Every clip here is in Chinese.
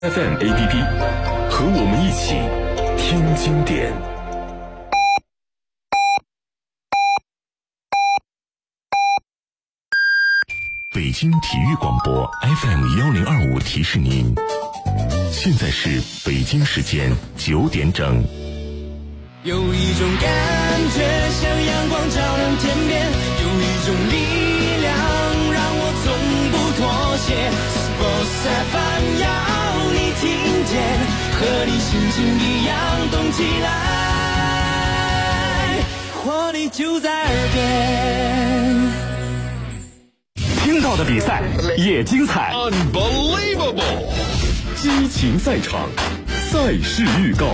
FM APP， 和我们一起听经典。北京体育广播 FM1025 提示您，现在是北京时间9点整。 有一种感觉像阳光照亮天边，有一种力量让我从不妥协。Sports FM 要你听见，和你心情一样动起来，活力就在耳边。 听到的比赛也精彩 Unbelievable， 激情赛场，赛事预告。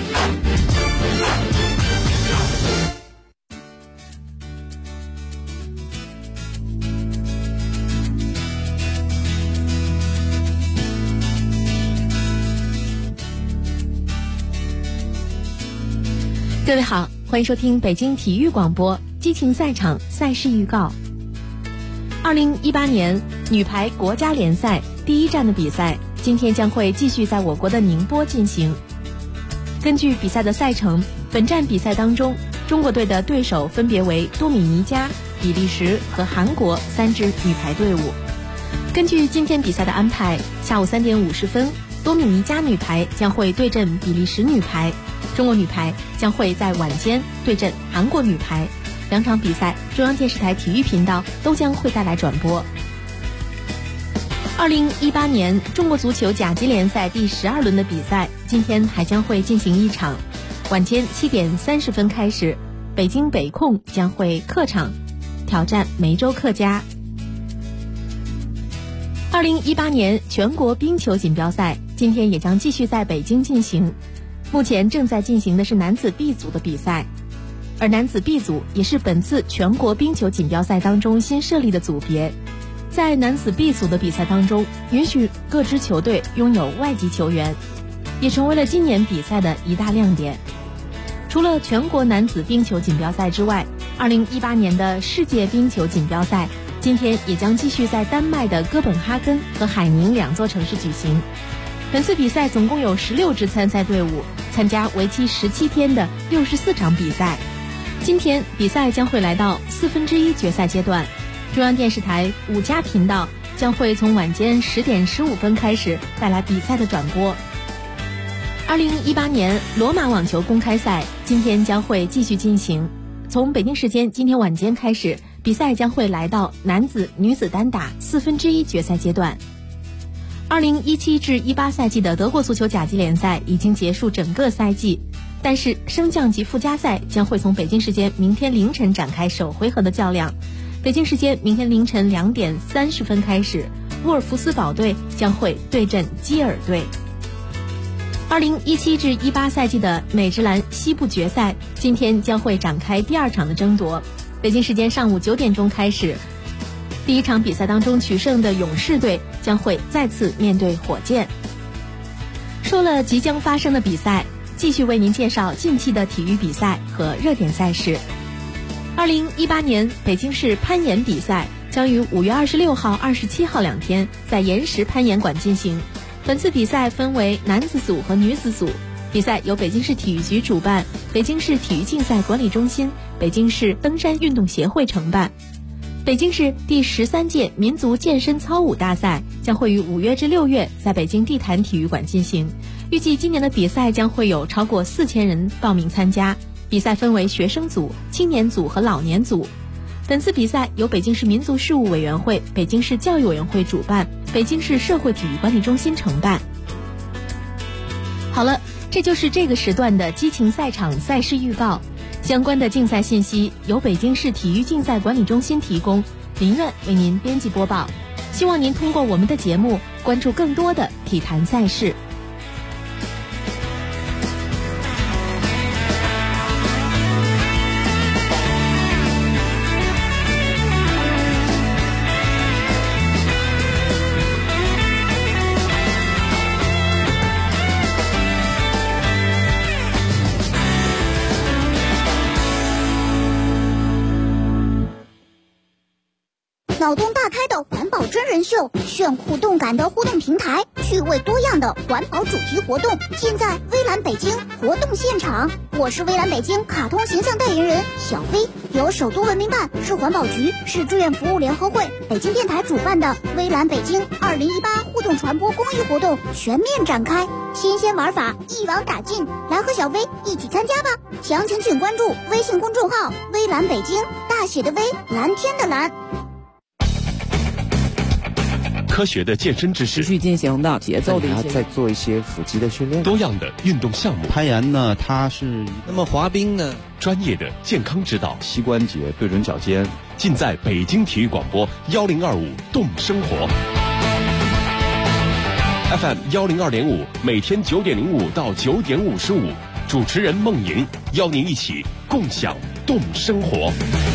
各位好，欢迎收听北京体育广播激情赛场赛事预告。2018年女排国家联赛第一站的比赛今天将会继续在我国的宁波进行。根据比赛的赛程，本站比赛当中，中国队的对手分别为多米尼加、比利时和韩国3支女排队伍。根据今天比赛的安排，下午3点50分，多米尼加女排将会对阵比利时女排，中国女排将会在晚间对阵韩国女排。两场比赛中央电视台体育频道都将会带来转播。2018年中国足球甲级联赛第12轮的比赛今天还将会进行一场，晚间7点30分开始，北京北控将会客场挑战梅州客家。2018年全国冰球锦标赛今天也将继续在北京进行，目前正在进行的是男子 B 组的比赛，而男子 B 组也是本次全国冰球锦标赛当中新设立的组别。在男子 B 组的比赛当中，允许各支球队拥有外籍球员，也成为了今年比赛的一大亮点。除了全国男子冰球锦标赛之外，2018年的世界冰球锦标赛今天也将继续在丹麦的哥本哈根和海宁2座城市举行。本次比赛总共有16支参赛队伍参加为期17天的64场比赛。今天比赛将会来到1/4决赛阶段，中央电视台5家频道将会从晚间10点15分开始带来比赛的转播。2018年罗马网球公开赛今天将会继续进行，从北京时间今天晚间开始，比赛将会来到男子女子单打1/4决赛阶段。2017至18赛季的德国足球甲级联赛已经结束整个赛季，但是升降级附加赛将会从北京时间明天凌晨展开首回合的较量。北京时间明天凌晨2点30分开始，沃尔夫斯堡队将会对阵基尔队。2017至18赛季的美职篮西部决赛今天将会展开第2场的争夺，北京时间上午9点钟开始。第一场比赛当中取胜的勇士队将会再次面对火箭。说了即将发生的比赛，继续为您介绍近期的体育比赛和热点赛事。2018年北京市攀岩比赛将于5月26号、27号2天在岩石攀岩馆进行。本次比赛分为男子组和女子组，比赛由北京市体育局主办，北京市体育竞赛管理中心、北京市登山运动协会承办。北京市第13届民族健身操舞大赛将会于5月至6月在北京地坛体育馆进行，预计今年的比赛将会有超过4000人报名参加，比赛分为学生组、青年组和老年组。本次比赛由北京市民族事务委员会、北京市教育委员会主办，北京市社会体育管理中心承办。好了，这就是这个时段的激情赛场赛事预告。相关的竞赛信息由北京市体育竞赛管理中心提供，林苑为您编辑播报。希望您通过我们的节目关注更多的体坛赛事。 脑洞大开的环保真人秀，炫酷动感的互动平台，趣味多样的环保主题活动，尽在微蓝北京活动现场。我是微蓝北京卡通形象代言人小飞，由首都文明办、市环保局、市志愿服务联合会、北京电台主办的微蓝北京2018互动传播公益活动全面展开，新鲜玩法一网打尽，来和小飞一起参加吧！详情请关注微信公众号微蓝北京，大写的微，蓝天的蓝。 科学的健身知识， 持续进行的节奏的一些， 再做一些腹肌的训练， 多样的运动项目， 攀岩呢，它是那么滑冰呢， 专业的健康指导， 膝关节对准脚尖， 尽在北京体育广播1025动生活 FM 102.5，每天9点05到9点55，主持人孟莹邀您一起共享动生活。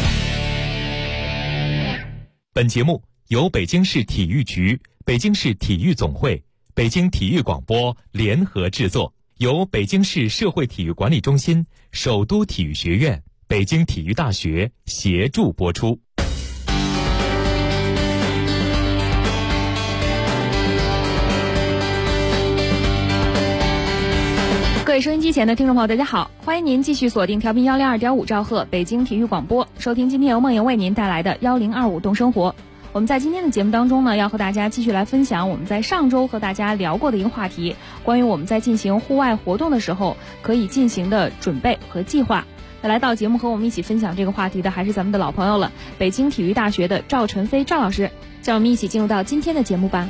本节目由北京市体育局、北京市体育总会、北京体育广播联合制作，由北京市社会体育管理中心、首都体育学院、北京体育大学协助播出。 各位收音机前的听众朋友，大家好，欢迎您继续锁定调频102.5兆赫北京体育广播，收听今天由梦莹为您带来的1025动生活。我们在今天的节目当中呢，要和大家继续来分享我们在上周和大家聊过的一个话题，关于我们在进行户外活动的时候可以进行的准备和计划。那来到节目和我们一起分享这个话题的还是咱们的老朋友了，北京体育大学的赵晨飞赵老师，让我们一起进入到今天的节目吧。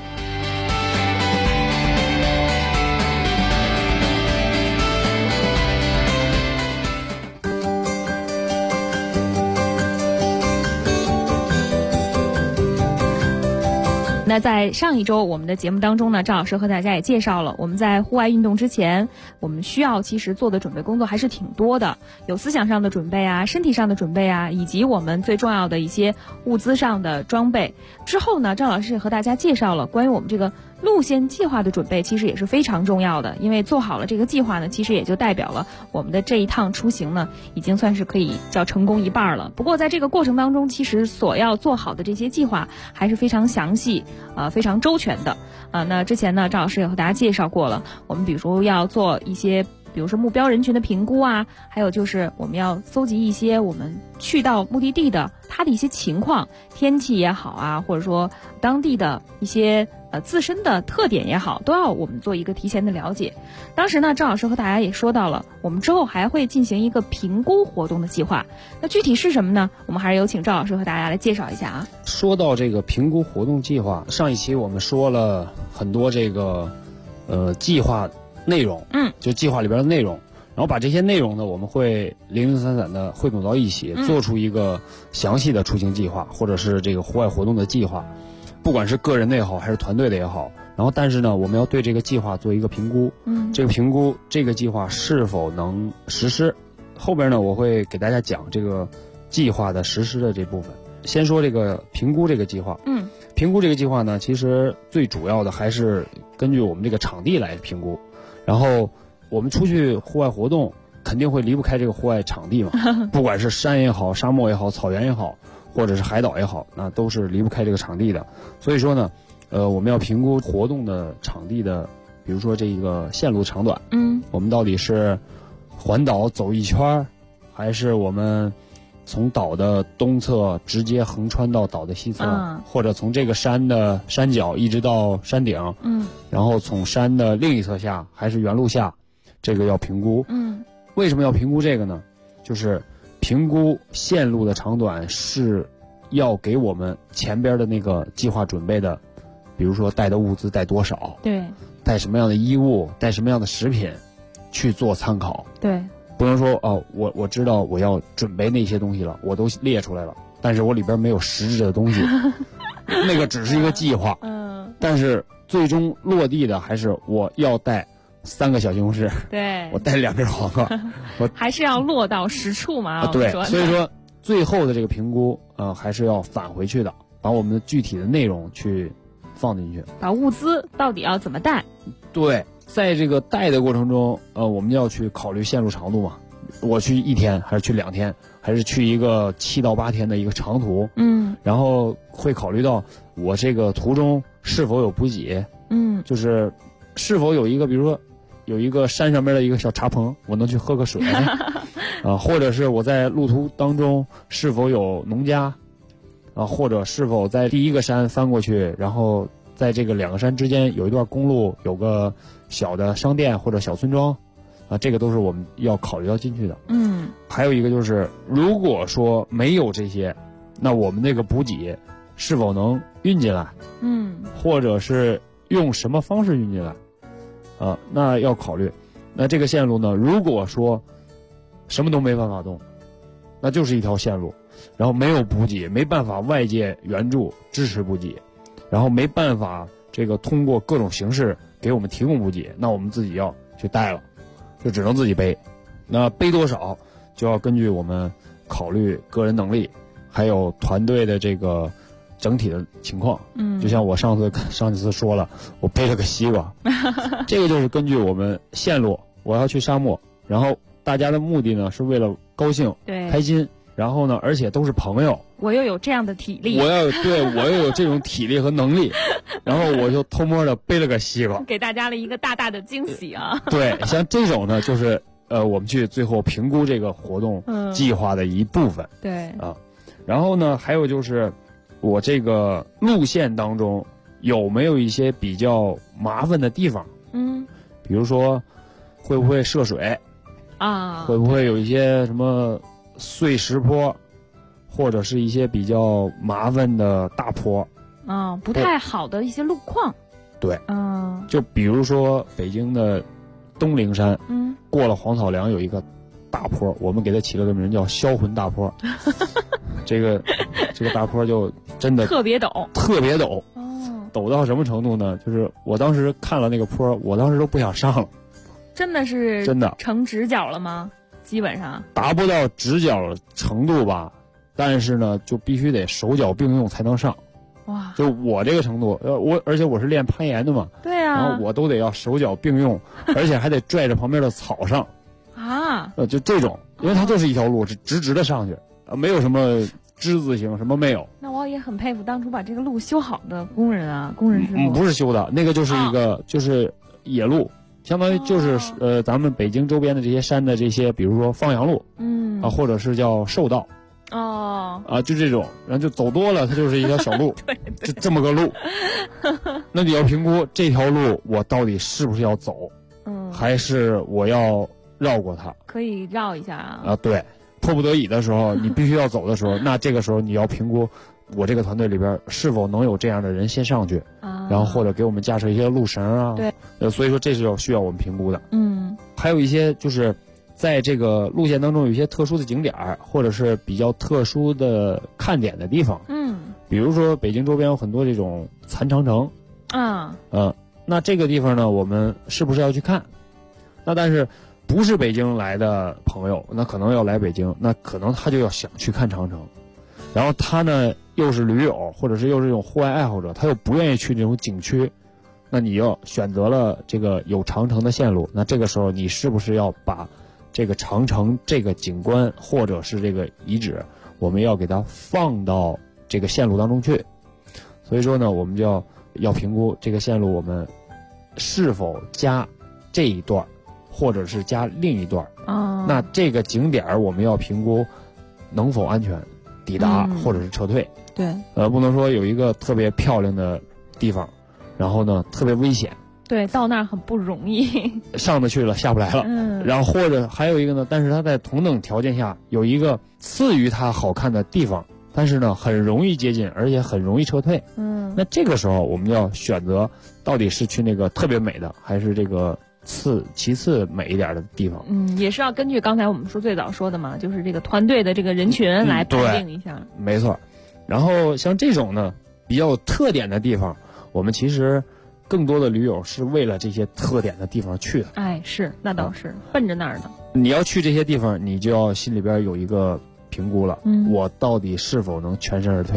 那在上一周我们的节目当中呢，赵老师和大家也介绍了，我们在户外运动之前，我们需要其实做的准备工作还是挺多的，有思想上的准备啊，身体上的准备啊，以及我们最重要的一些物资上的装备。之后呢，赵老师也和大家介绍了关于我们这个路线计划的准备，其实也是非常重要的，因为做好了这个计划呢，其实也就代表了我们的这一趟出行呢，已经算是可以叫成功一半了。不过在这个过程当中，其实所要做好的这些计划还是非常详细非常周全的那之前呢，赵老师也和大家介绍过了，我们比如要做一些比如说目标人群的评估啊，还有就是我们要搜集一些我们去到目的地的它的一些情况，天气也好啊，或者说当地的一些自身的特点也好，都要我们做一个提前的了解。当时呢，赵老师和大家也说到了，我们之后还会进行一个评估活动的计划。那具体是什么呢？我们还是有请赵老师和大家来介绍一下啊。 说到这个评估活动计划，上一期我们说了很多这个计划内容，就计划里边的内容，然后把这些内容呢，我们会零零散散的汇总到一起，做出一个详细的出行计划，或者是这个户外活动的计划，不管是个人的也好，还是团队的也好。然后但是呢，我们要对这个计划做一个评估，这个评估这个计划是否能实施。后边呢，我会给大家讲这个计划的实施的这部分。先说这个评估这个计划，评估这个计划呢，其实最主要的还是根据我们这个场地来评估。然后我们出去户外活动肯定会离不开这个户外场地嘛，不管是山也好，沙漠也好，草原也好，或者是海岛也好，那都是离不开这个场地的。所以说呢，我们要评估活动的场地的，比如说这个线路长短，我们到底是环岛走一圈，还是我们从岛的东侧直接横穿到岛的西侧，或者从这个山的山脚一直到山顶，然后从山的另一侧下，还是原路下，这个要评估。为什么要评估这个呢？就是评估线路的长短是要给我们前边的那个计划准备的，比如说带的物资带多少，对，带什么样的衣物，带什么样的食品去做参考。对，不能说我知道我要准备那些东西了，我都列出来了，但是我里边没有实质的东西，那个只是一个计划。但是最终落地的还是我要带3个小西红柿，对，我带2根黄瓜，我还是要落到实处嘛。对，所以说最后的这个评估还是要返回去的，把我们的具体的内容去放进去，把物资到底要怎么带。对，在这个带的过程中我们要去考虑线路长度嘛， 我去1天还是去2天，还是去一个7到8天的一个长途，然后会考虑到我这个途中是否有补给，就是是否有一个比如说有一个山上面的一个小茶棚，我能去喝个水或者是我在路途当中是否有农家或者是否在第一个山翻过去，然后在这个2个山之间有一段公路，有个小的商店或者小村庄这个都是我们要考虑到进去的。还有一个就是如果说没有这些，那我们这个补给是否能运进来，或者是用什么方式运进来那要考虑。那这个线路呢，如果说什么都没办法动，那就是一条线路，然后没有补给，没办法外界援助支持补给，然后没办法这个通过各种形式给我们提供补给，那我们自己要去带了，就只能自己背。那背多少就要根据我们考虑个人能力，还有团队的这个整体的情况。就像我上几次说了，我背了个西瓜这个就是根据我们线路，我要去沙漠，然后大家的目的呢是为了高兴开心，然后呢而且都是朋友， 我又有这样的体力， 我又有这种体力和能力然后我就偷摸的背了个西瓜， 给大家了一个大大的惊喜啊对，像这种呢就是我们去最后评估这个活动计划的一部分。 对然后呢还有就是我这个路线当中有没有一些比较麻烦的地方，比如说会不会涉水会不会有一些什么碎石坡，或者是一些比较麻烦的大坡不太好的一些路况。 对就比如说北京的东陵山过了黄草梁有一个大坡，我们给它起了个名叫销魂大坡这个大坡就真的特别陡陡到什么程度呢，就是我当时看了那个坡，我当时都不想上了。 真的成直角了吗？基本上达不到直角程度吧，但是呢就必须得手脚并用才能上。 哇， 就我这个程度而且我是练攀岩的嘛， 对啊， 然后我都得要手脚并用而且还得拽着旁边的草上就这种，因为它就是一条路是直直的上去没有什么之字形，什么没有。 那我也很佩服当初把这个路修好的工人师傅。 不是修的，那个就是一个就是野路，相当于就是咱们北京周边的这些山的这些，比如说放羊路或者是叫寿道就这种，然后就走多了它就是一条小路对就这么个路那你要评估这条路我到底是不是要走还是我要绕过它。 可以绕一下对，迫不得已的时候你必须要走的时候那这个时候你要评估我这个团队里边是否能有这样的人先上去然后或者给我们架设一些路绳对所以说这是需要我们评估的。还有一些就是在这个路线当中有一些特殊的景点或者是比较特殊的看点的地方比如说北京周边有很多这种残长城那这个地方呢我们是不是要去看？那但是不是北京来的朋友，那可能要来北京，那可能他就要想去看长城，然后他呢又是驴友或者是又是这种户外爱好者，他又不愿意去这种景区，那你要选择了这个有长城的线路，那这个时候你是不是要把这个长城这个景观或者是这个遗址我们要给它放到这个线路当中去？所以说呢我们就要评估这个线路我们是否加这一段或者是加另一段那这个景点我们要评估能否安全抵达或者是撤退。 对不能说有一个特别漂亮的地方然后呢特别危险， 对，到那儿很不容易上得去了下不来了然后或者还有一个呢，但是它在同等条件下有一个次于它好看的地方，但是呢很容易接近而且很容易撤退那这个时候我们要选择到底是去那个特别美的还是这个其次美一点的地方。 也是要根据刚才我们最早说的嘛，就是这个团队的这个人群来判定一下没错。然后像这种呢比较有特点的地方，我们其实更多的驴友是为了这些特点的地方去的。 是，那倒是奔着那儿的。 你要去这些地方，你就要心里边有一个评估了，我到底是否能全身而退？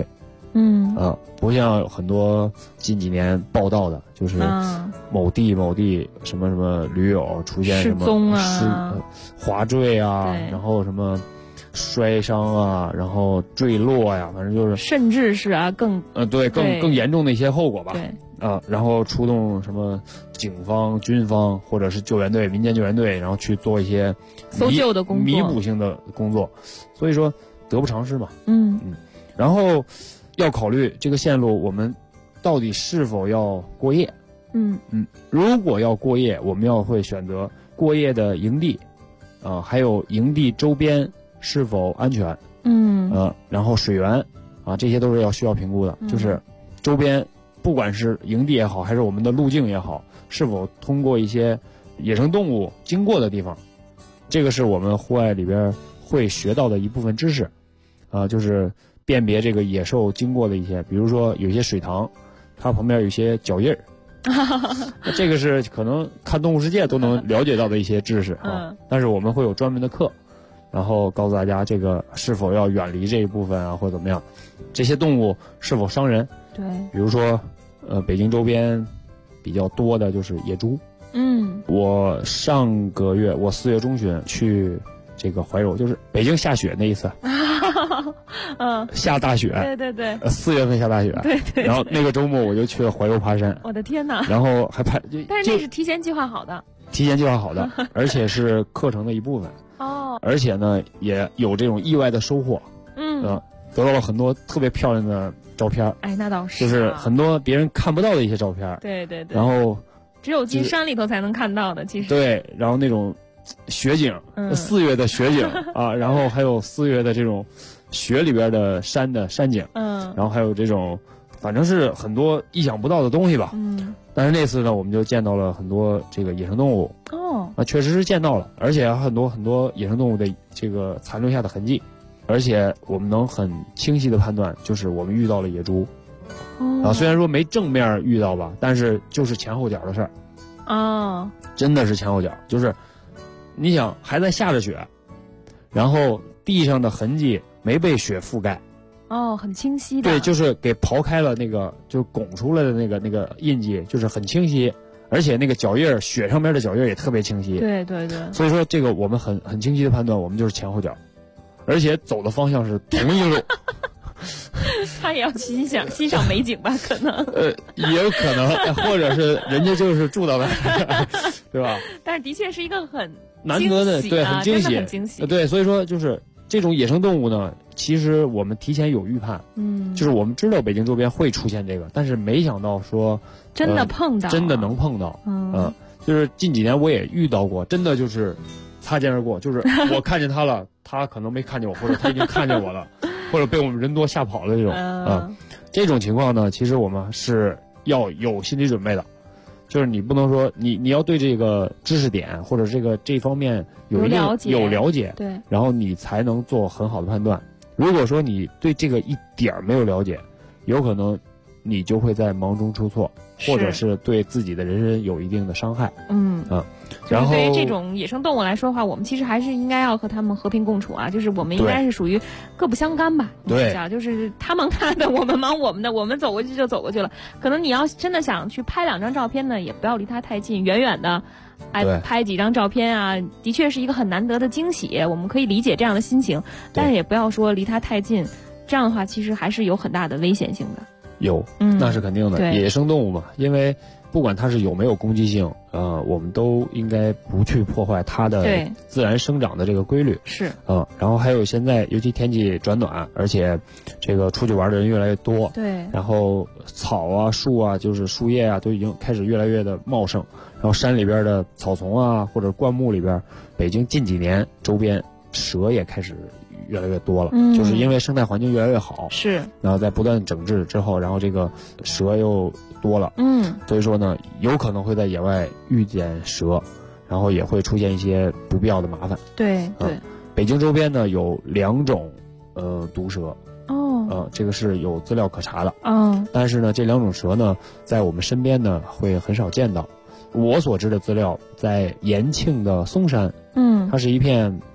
不像很多近几年报道的，就是某地什么什么驴友出现什么滑坠啊，然后什么摔伤啊，然后坠落呀，反正就是甚至是更严重的一些后果吧。 对然后出动什么警方、军方或者是救援队、民间救援队，然后去做一些搜救的工作、 弥补性的工作。所以说得不偿失嘛。然后要考虑这个线路我们到底是否要过夜。如果要过夜，我们要会选择过夜的营地，还有营地周边是否安全。然后水源这些都是需要评估的。就是周边不管是营地也好，还是我们的路径也好，是否通过一些野生动物经过的地方，这个是我们户外里边会学到的一部分知识。就是辨别这个野兽经过的一些，比如说有些水塘，它旁边有一些脚印儿，这个是可能看动物世界都能了解到的一些知识但是我们会有专门的课，然后告诉大家这个是否要远离这一部分或者怎么样，这些动物是否伤人。 对， 比如说北京周边比较多的就是野猪。我上个月我4月中旬去这个怀柔，就是北京下雪那一次下大雪。 对 4月份下大雪。 对。 然后那个周末我就去了怀柔爬山。 我的天哪！ 然后还但是那是提前计划好的。 而且是课程的一部分。而且呢也有这种意外的收获。得到了很多特别漂亮的照片。 那倒是。 就是很多别人看不到的一些照片。 对。 然后只有进山里头才能看到的，其实。 对，然后那种雪景，4月的雪景然后还有4月的这种雪里边的山景，然后还有这种，反正是很多意想不到的东西吧。但是那次呢，我们就见到了很多这个野生动物。确实是见到了，而且很多野生动物的这个残留下的痕迹，而且我们能很清晰的判断，就是我们遇到了野猪。虽然说没正面遇到吧，但是就是前后脚的事儿。真的是前后脚，就是你想还在下着雪，然后地上的痕迹没被雪覆盖。 很清晰的。 对，就是给刨开了那个，就拱出来的那个印记，就是很清晰，而且那个脚印，雪上面的脚印也特别清晰。 对。 所以说这个我们很清晰的判断，我们就是前后脚，而且走的方向是同一路。 他也要欣赏美景吧？可能也有可能，或者是人家就是住到那儿，对吧？ 但是的确是一个很难得的，对，很惊喜， 很惊喜。 对，所以说就是这种野生动物呢，其实我们提前有预判，就是我们知道北京周边会出现这个，但是没想到说真的碰到， 真的能碰到，就是近几年我也遇到过，真的就是擦肩而过，就是我看见他了，他可能没看见我，或者他已经看见我了。或者被我们人多吓跑了这种这种情况呢，其实我们是要有心理准备的，就是你不能说你要对这个知识点或者这方面有了解， 对， 然后你才能做很好的判断。如果说你对这个一点没有了解，有可能你就会在忙中出错，或者是对自己的人身有一定的伤害。然后对于这种野生动物来说的话，我们其实还是应该要和他们和平共处就是我们应该是属于各不相干吧。 对， 就是他忙他的，我们忙我们的，我们走过去就走过去了。可能你要真的想去拍2张照片呢，也不要离他太近，远远的，拍几张照片的确是一个很难得的惊喜，我们可以理解这样的心情，但是也不要说离他太近，这样的话其实还是有很大的危险性的。 有，那是肯定的。野生动物嘛，因为不管它是有没有攻击性，我们都应该不去破坏它的自然生长的这个规律。 是， 然后还有现在尤其天气转暖，而且这个出去玩的人越来越多， 对， 然后草树就是树叶都已经开始越来越的茂盛，然后山里边的草丛或者灌木里边，北京近几年周边蛇也开始越来越多了，就是因为生态环境越来越好， 是， 然后在不断整治之后，然后这个蛇又多了，所以说呢，有可能会在野外遇见蛇，然后也会出现一些不必要的麻烦。 对， 北京周边呢有2种毒蛇，这个是有资料可查的，但是呢这2种蛇呢在我们身边呢会很少见到。我所知的资料，在延庆的嵩山，它是一片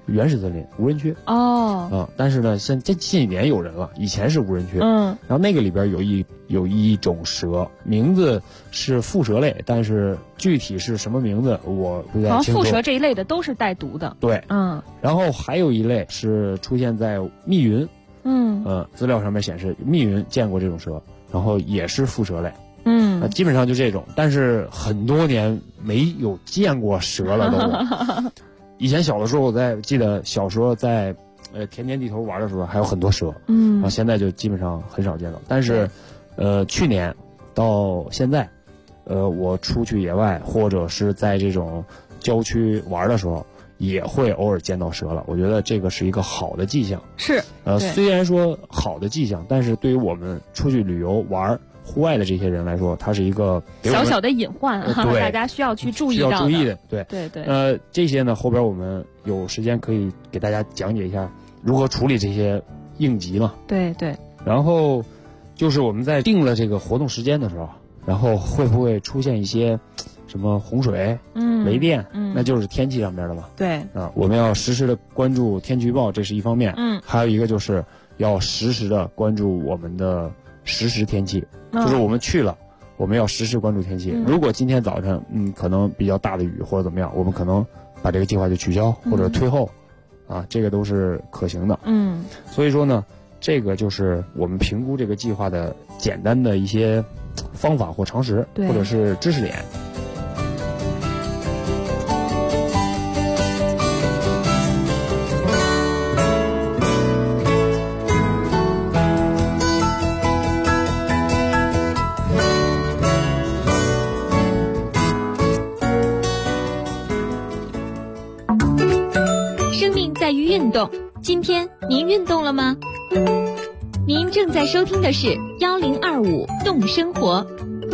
原始森林无人区但是呢，这近几年有人了，以前是无人区。然后那个里边有一种蛇，名字是蝮蛇类，但是具体是什么名字我不太清楚。 蝮蛇这一类的都是带毒的。 对，然后还有一类是出现在密云，资料上面显示密云见过这种蛇，然后也是蝮蛇类。基本上就这种，但是很多年没有见过蛇了都。以前小的时候，我记得小时候在田间地头玩的时候还有很多蛇，然后现在就基本上很少见到。但是去年到现在，我出去野外或者是在这种郊区玩的时候，也会偶尔见到蛇了。我觉得这个是一个好的迹象。 是虽然说好的迹象，但是对于我们出去旅游玩户外的这些人来说，它是一个小小的隐患大家需要去注意到的。 需要注意的， 对。 这些呢，后边我们有时间可以给大家讲解一下如何处理这些应急嘛。 对。 然后就是我们在定了这个活动时间的时候，然后会不会出现一些什么洪水、雷电，那就是天气上边的嘛。 对我们要实时的关注天气预报，这是一方面。还有一个就是要实时的关注我们的实时天气，就是我们去了，我们要实时关注天气。如果今天早晨可能比较大的雨或者怎么样，我们可能把这个计划就取消或者推后，这个都是可行的。所以说呢，这个就是我们评估这个计划的简单的一些方法或常识，或者是知识点。 在于运动，今天您运动了吗？您正在收听的是1025动生活。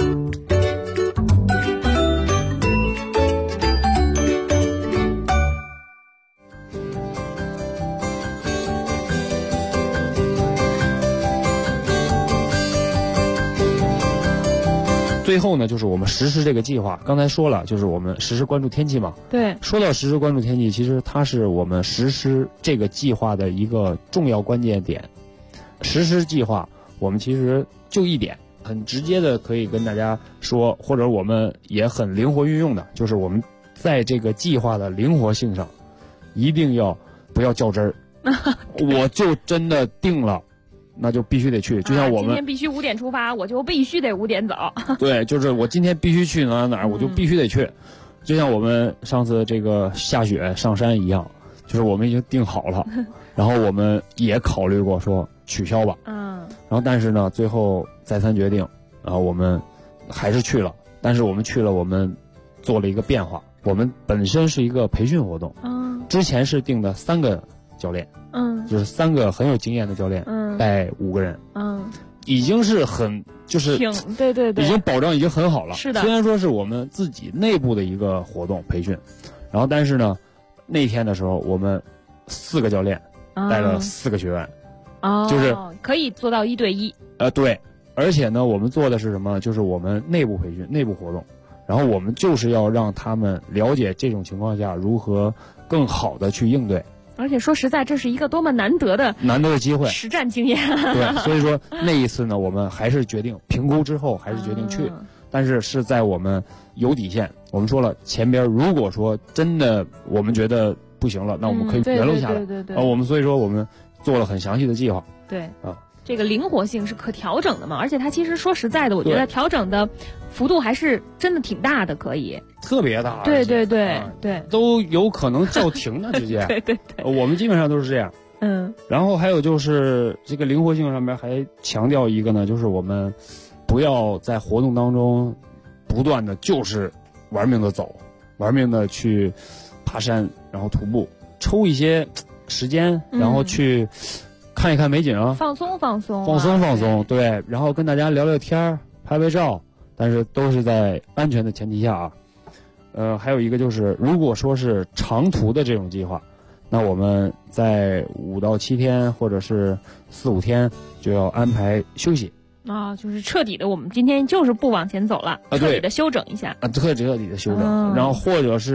最后呢，就是我们实施这个计划。刚才说了，就是我们实时关注天气嘛。 对。 说到实时关注天气，其实它是我们实施这个计划的一个重要关键点。实施计划，我们其实就一点，很直接的可以跟大家说，或者我们也很灵活运用的，就是我们在这个计划的灵活性上，一定要不要较真儿。我就真的定了。那就必须得去，就像我们今天必须5点出发，我就必须得5点走。 对，就是我今天必须去哪儿，我就必须得去。就像我们上次这个下雪上山一样，就是我们已经定好了，然后我们也考虑过说取消吧。然后但是呢，最后再三决定，然后我们还是去了。但是我们去了，我们做了一个变化。我们本身是一个培训活动，之前是定的3个教练，就是3个很有经验的教练，带5个人，已经是很就是对， 已经保障已经很好了。 是的， 虽然说是我们自己内部的一个活动培训，然后但是呢，那天的时候我们4个教练带了4个学员，就是可以做到1对1。 对，而且呢，我们做的是什么？就是我们内部培训、内部活动，然后我们就是要让他们了解这种情况下如何更好的去应对。 而且说实在，这是一个多么难得的机会， 实战经验。 对，所以说那一次呢，我们还是决定评估之后还是决定去，但是是在我们有底线。我们说了，前边如果说真的我们觉得不行了，那我们可以原路下来。 对。 我们所以说我们做了很详细的计划。 对这个灵活性是可调整的嘛，而且它其实说实在的，我觉得调整的幅度还是真的挺大的，可以特别大。 对， 都有可能叫停的直接。 对， 我们基本上都是这样。然后还有就是这个灵活性上面还强调一个呢，就是我们不要在活动当中不断的就是玩命的走，玩命的去爬山，然后徒步，抽一些时间，然后去看一看美景， 放松， 对，然后跟大家聊聊天，拍拍照，但是都是在安全的前提下啊。还有一个就是，如果说是长途的这种计划，那我们在5到7天或者是4、5天就要安排休息就是彻底的，我们今天就是不往前走了，彻底的休整一下彻底的休整，然后或者是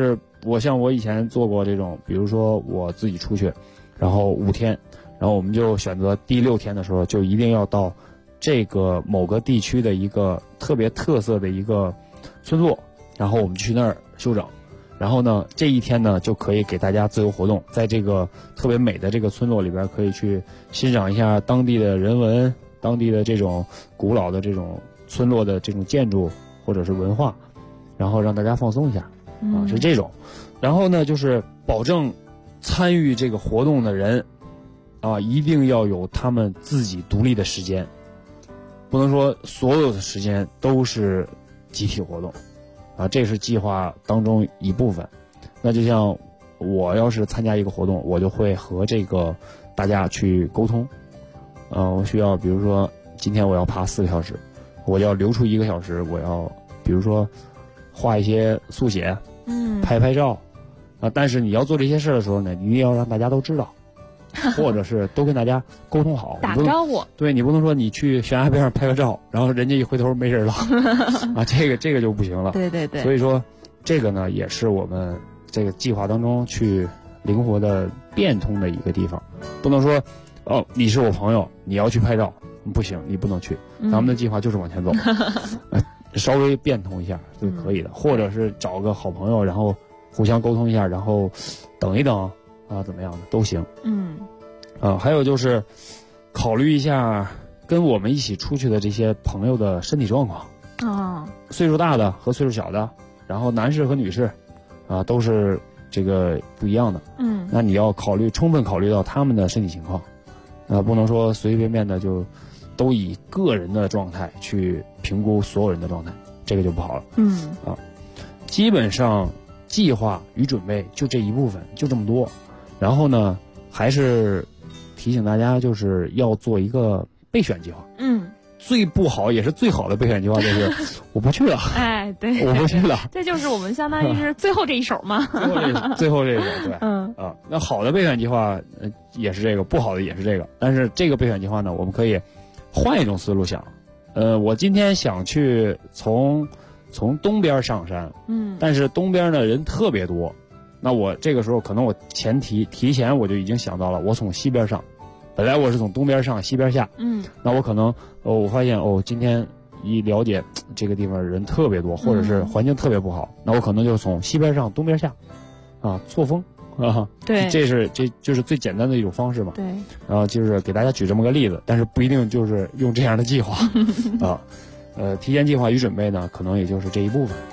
我以前做过这种，比如说我自己出去，然后5天，然后我们就选择第6天的时候就一定要到这个某个地区的一个特别特色的一个村落，然后我们去那儿休整。然后呢，这一天呢就可以给大家自由活动，在这个特别美的这个村落里边，可以去欣赏一下当地的人文、当地的这种古老的这种村落的这种建筑或者是文化，然后让大家放松一下啊，是这种。然后呢，就是保证参与这个活动的人啊，一定要有他们自己独立的时间，不能说所有的时间都是集体活动。啊，这是计划当中一部分。那就像我要是参加一个活动，我就会和这个大家去沟通。我需要，比如说今天我要爬4个小时，我要留出1个小时，我要比如说画一些速写，拍照啊。但是你要做这些事的时候呢，你一定要让大家都知道，或者是都跟大家沟通好， 打个招呼。 对，你不能说你去悬崖边上拍个照，然后人家一回头没人了啊，这个就不行了。 对对对。 所以说，这个呢也是我们这个计划当中去灵活的变通的一个地方，不能说哦你是我朋友，你要去拍照，不行，你不能去，咱们的计划就是往前走，稍微变通一下就可以的，或者是找个好朋友，然后互相沟通一下，然后等一等。啊，怎么样的都行。还有就是考虑一下跟我们一起出去的这些朋友的身体状况。岁数大的和岁数小的，然后男士和女士，啊，都是这个不一样的。那你要充分考虑到他们的身体情况，不能说随随便便的就都以个人的状态去评估所有人的状态，这个就不好了。基本上计划与准备就这一部分，就这么多。然后呢，还是提醒大家，就是要做一个备选计划。最不好也是最好的备选计划就是我不去了。 哎，对， 我不去了。 这就是我们相当于是最后这一手嘛。 最后这一手，对。那好的备选计划也是这个，不好的也是这个。但是这个备选计划呢，我们可以换一种思路想。我今天想去从东边上山，但是东边呢人特别多。那我这个时候可能我提前我就已经想到了，我从西边上，本来我是从东边上西边下，那我可能我发现今天一了解这个地方人特别多，或者是环境特别不好，那我可能就从西边上东边下，啊，错峰啊， 对， 这就是最简单的一种方式嘛。 对， 然后就是给大家举这么个例子，但是不一定就是用这样的计划啊。提前计划与准备呢，可能也就是这一部分。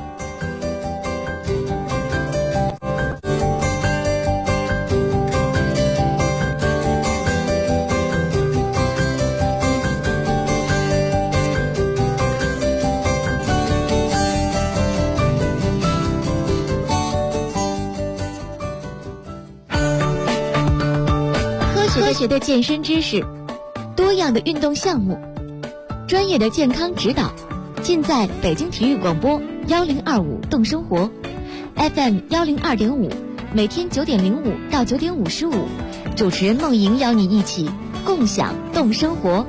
科学的健身知识，多样的运动项目，专业的健康指导，尽在北京体育广播1025动生活 FM 102.5，每天9点05到9点55，主持人梦莹邀你一起共享动生活。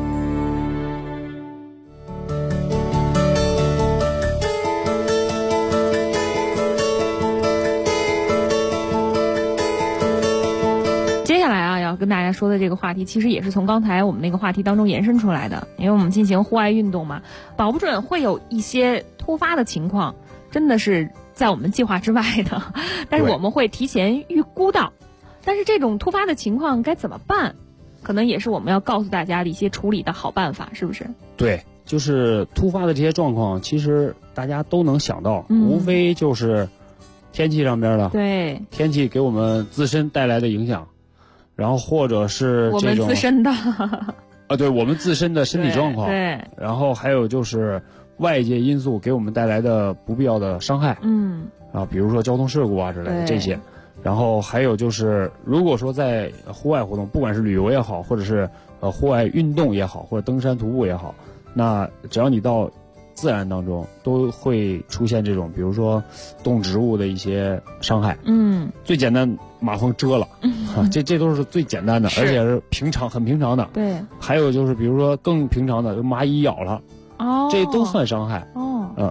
跟大家说的这个话题，其实也是从刚才我们那个话题当中延伸出来的。因为我们进行户外运动嘛，保不准会有一些突发的情况，真的是在我们计划之外的，但是我们会提前预估到。但是这种突发的情况该怎么办，可能也是我们要告诉大家的一些处理的好办法，是不是？ 对，就是突发的这些状况，其实大家都能想到，无非就是天气上边的， 对， 天气给我们自身带来的影响。然后或者是我们自身的对，我们自身的身体状况， 对， 然后还有就是外界因素给我们带来的不必要的伤害，比如说交通事故啊之类的这些。然后还有就是，如果说在户外活动，不管是旅游也好，或者是户外运动也好，或者登山徒步也好，那只要你到自然当中，都会出现这种，比如说动植物的一些伤害。最简单，马蜂蛰了，这都是最简单的，而且是很平常的。 对。 还有就是，比如说更平常的，蚂蚁咬了，这都算伤害。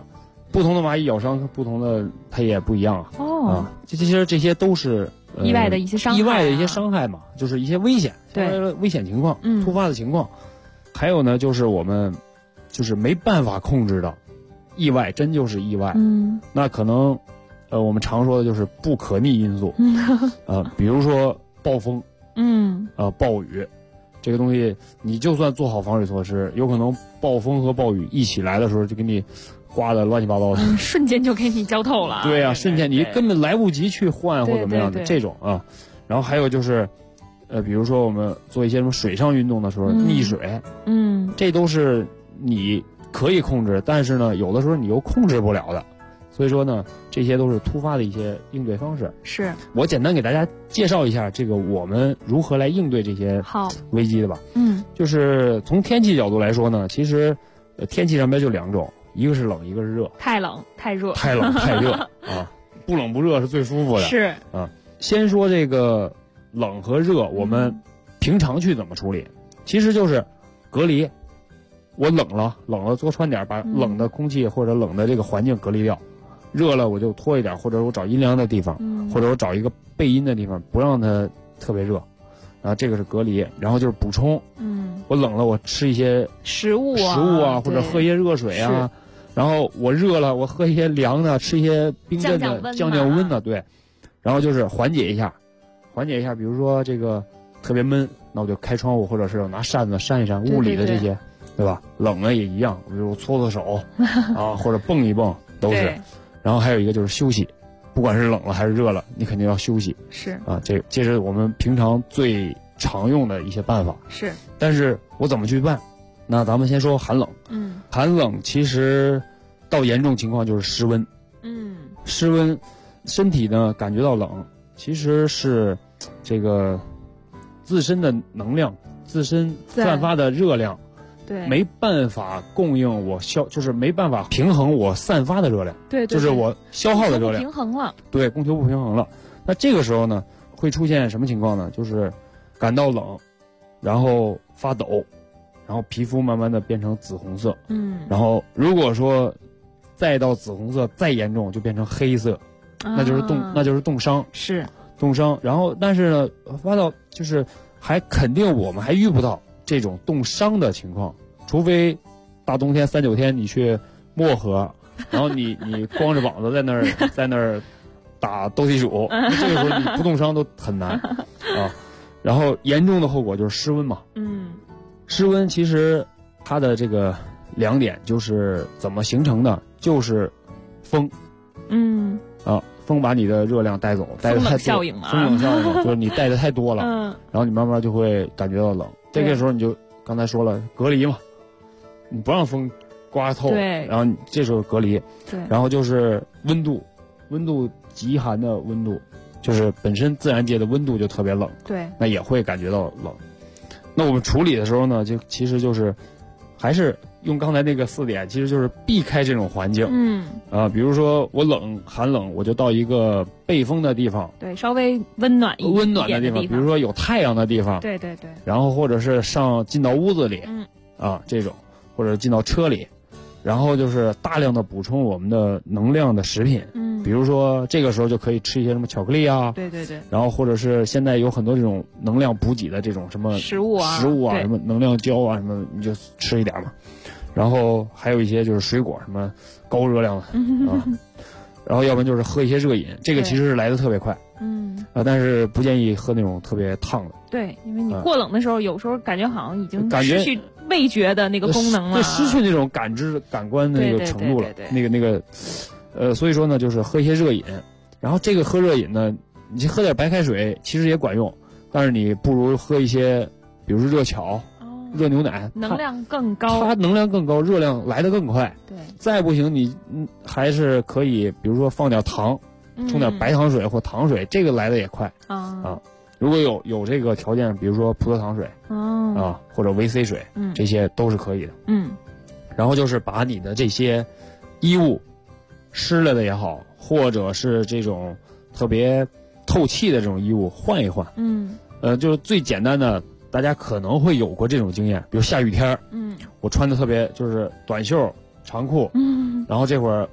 不同的蚂蚁咬伤不同的它也不一样啊。啊，其实这些都是意外的一些伤害， 意外的一些伤害嘛，就是一些危险， 对， 危险情况，突发的情况。还有呢，就是我们就是没办法控制的意外，真就是意外。那可能我们常说的就是不可逆因素。比如说暴风，暴雨，这个东西你就算做好防水措施，有可能暴风和暴雨一起来的时候就给你刮得乱七八糟的， 瞬间就给你浇透了。 对呀，瞬间你根本来不及去换或怎么样的这种啊。然后还有就是，比如说我们做一些什么水上运动的时候，溺水，这都是你可以控制，但是呢，有的时候你又控制不了的。所以说呢，这些都是突发的一些应对方式。 是我简单给大家介绍一下这个我们如何来应对这些危机的吧。就是从天气角度来说呢，其实天气上面就两种。一个是冷，一个是热。 太冷，太热。 太冷，太热啊！不冷不热是最舒服的。 是啊，先说这个冷和热，我们平常去怎么处理？其实就是隔离。我冷了多穿点，把冷的空气或者冷的这个环境隔离掉。热了我就脱一点，或者我找阴凉的地方，或者我找一个背阴的地方，不让它特别热。啊，这个是隔离。然后就是补充。我冷了，我吃一些食物啊，或者喝一些热水啊。然后我热了，我喝一些凉的，吃一些冰镇的，降温的，对。然后就是缓解一下，比如说这个特别闷，那我就开窗户，或者是拿扇子扇一扇屋里的这些，对吧？冷了也一样，比如搓手啊，或者蹦一蹦都是。然后还有一个就是休息，不管是冷了还是热了，你肯定要休息。 是啊，这是我们平常最常用的一些办法。 是， 但是我怎么去办？那咱们先说寒冷。寒冷其实到严重情况就是失温。失温，身体呢感觉到冷，其实是这个自身的能量、自身散发的热量， 对， 没办法供应我就是没办法平衡我散发的热量。 对， 就是我消耗的热量平衡了。 对，供求不平衡了。那这个时候呢，会出现什么情况呢？就是感到冷，然后发抖。然后皮肤慢慢的变成紫红色，然后如果说再到紫红色再严重，就变成黑色，那就是冻伤， 是冻伤。然后但是呢，发到就是还肯定我们还遇不到这种冻伤的情况，除非大冬天3、9天你去漠河，然后你光着膀子在那儿打斗地主，这个时候你不冻伤都很难啊。然后严重的后果就是失温嘛。失温其实它的这个2点就是怎么形成的，就是风，风把你的热量带走，带的太多，风冷效应就是你带的太多了，然后你慢慢就会感觉到冷。这个时候你就刚才说了隔离嘛，你不让风刮透，然后你这时候隔离，然后就是温度极寒的温度，就是本身自然界的温度就特别冷， 对， 那也会感觉到冷。那我们处理的时候呢，就其实就是还是用刚才那个4点，其实就是避开这种环境。比如说我寒冷，我就到一个背风的地方， 对，稍微温暖的地方， 比如说有太阳的地方， 对。 然后或者是进到屋子里，这种，或者进到车里，然后就是大量的补充我们的能量的食品。比如说这个时候就可以吃一些什么巧克力啊， 对， 然后或者是现在有很多这种能量补给的这种什么食物啊， 什么能量胶啊什么，你就吃一点嘛。然后还有一些就是水果，什么高热量的啊，然后要不然就是喝一些热饮，这个其实是来的特别快。但是不建议喝那种特别烫的。 对，因为你过冷的时候，有时候感觉好像已经失去味觉的那个功能了， 就失去那种感官的那个程度了。那个。所以说呢，就是喝一些热饮，然后这个喝热饮呢，你喝点白开水其实也管用，但是你不如喝一些，比如说热巧、热牛奶， 能量更高， 它能量更高，热量来得更快。 对， 再不行你还是可以，比如说放点糖，冲点白糖水或糖水，这个来的也快啊。如果有这个条件，比如说葡萄糖水或者维 C 水，这些都是可以的。然后就是把你的这些衣物。湿了的也好，或者是这种特别透气的这种衣物换一换。就是最简单的，大家可能会有过这种经验，比如下雨天，我穿的特别就是短袖长裤，然后这会儿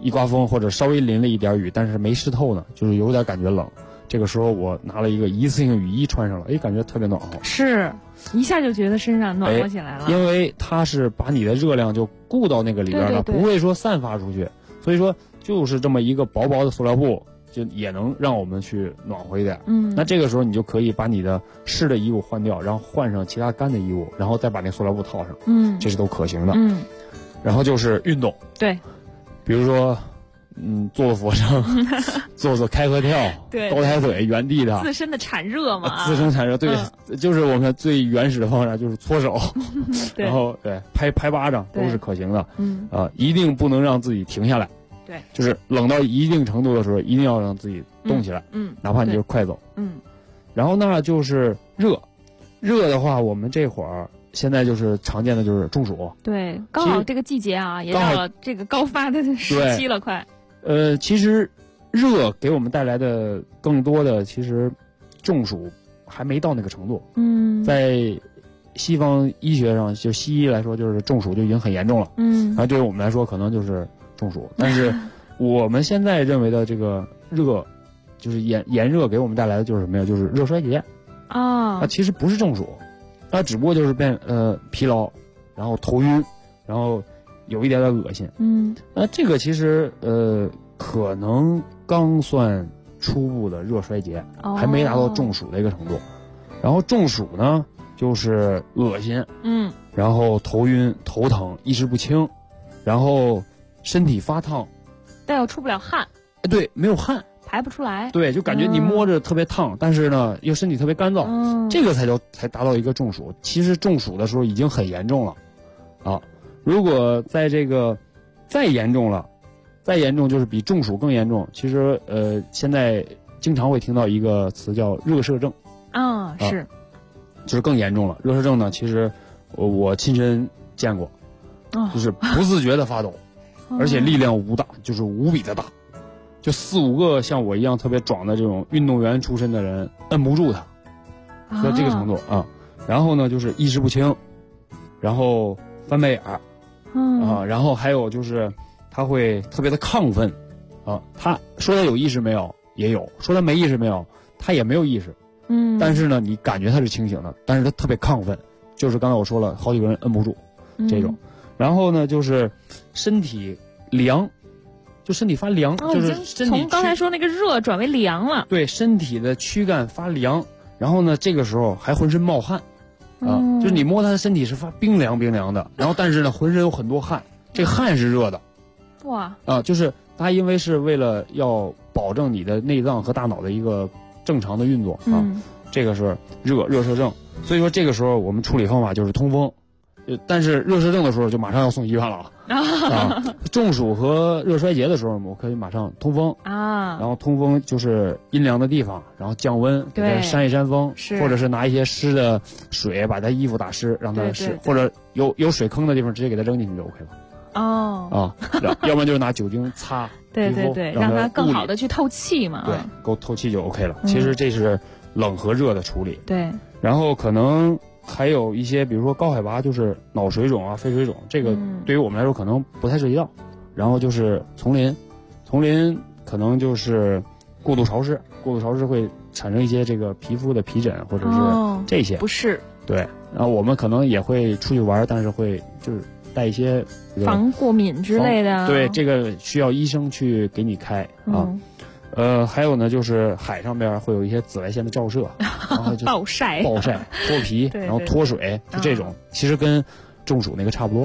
一刮风或者稍微淋了一点雨，但是没湿透呢，就是有点感觉冷。这个时候我拿了一个一次性雨衣穿上了，感觉特别暖和， 是一下就觉得身上暖和起来了。 因为它是把你的热量就固到那个里边了，不会说散发出去，所以说就是这么一个薄薄的塑料布，就也能让我们去暖和一点。那这个时候你就可以把你的湿的衣物换掉，然后换上其他干的衣物，然后再把那塑料布套上。这是都可行的。然后就是运动， 对， 比如说。做俯卧撑，做开合跳，高抬腿，原地的， 自身的产热嘛， 自身产热，对，就是我们最原始的方法，就是搓手，然后拍巴掌都是可行的，一定不能让自己停下来， 对， 就是冷到一定程度的时候，一定要让自己动起来，哪怕你就是快走，然后呢就是热的话，我们这会儿。现在就是常见的就是中暑， 对，刚好这个季节啊，也到了这个高发的时期了，快。 其实热给我们带来的更多的，其实中暑还没到那个程度。在西方医学上，就西医来说，就是中暑就已经很严重了。然后对于我们来说，可能就是中暑。但是我们现在认为的这个热，就是炎热给我们带来的就是什么呀？就是热衰竭啊。其实不是中暑。它只不过就是变疲劳，然后头晕，然后有一点点恶心。那这个其实可能刚算初步的热衰竭，还没达到中暑的一个程度。然后中暑呢，就是恶心，然后头晕、头疼、意识不清，然后身体发烫， 但又出不了汗。 对，没有汗。 排不出来， 对，就感觉你摸着特别烫，但是呢又身体特别干燥，这个才达到一个中暑。其实中暑的时候已经很严重了，如果在这个再严重就是比中暑更严重。其实现在经常会听到一个词叫热射症， 是， 就是更严重了。热射症呢，其实我亲身见过，就是不自觉的发抖，而且力量无大，就是无比的大。就4、5个像我一样特别壮的这种运动员出身的人摁不住他，说这个程度啊。然后呢，就是意识不清，然后翻白眼然后还有就是他会特别的亢奋他说他有意识没有，也有；说他没意识没有，他也没有意识。但是呢，你感觉他是清醒的，但是他特别亢奋，就是刚才我说了，好几个人摁不住这种。然后呢，就是身体凉。就身体发凉，就是身体从刚才说那个热转为凉了。 对，身体的躯干发凉，然后呢，这个时候还浑身冒汗，就是你摸他的身体是发冰凉的，然后但是呢，浑身有很多汗，这汗是热的。 哇！ 就是它因为是为了要保证你的内脏和大脑的一个正常的运作这个是热射症，所以说这个时候我们处理方法就是通风。但是热射症的时候就马上要送医院了中暑和热衰竭的时候，我可以马上通风然后通风就是阴凉的地方，然后降温，给它扇一扇风，或者是拿一些湿的水把它衣服打湿，让它湿，或者有水坑的地方直接给它扔进去就 OK 了。要不然就是拿酒精擦对，让它更好的去透气嘛。 对，够透气就 OK 了。其实这是冷和热的处理。 对， 然后可能还有一些，比如说高海拔，就是脑水肿肺水肿，这个对于我们来说可能不太涉及到。然后就是丛林可能就是过度潮湿会产生一些这个皮肤的皮疹或者是这些不适。 对，然后我们可能也会出去玩，但是会就是带一些防过敏之类的。 对，这个需要医生去给你开还有呢，就是海上边会有一些紫外线的照射，然后就暴晒、 脱皮，然后脱水，就这种，其实跟中暑那个差不多。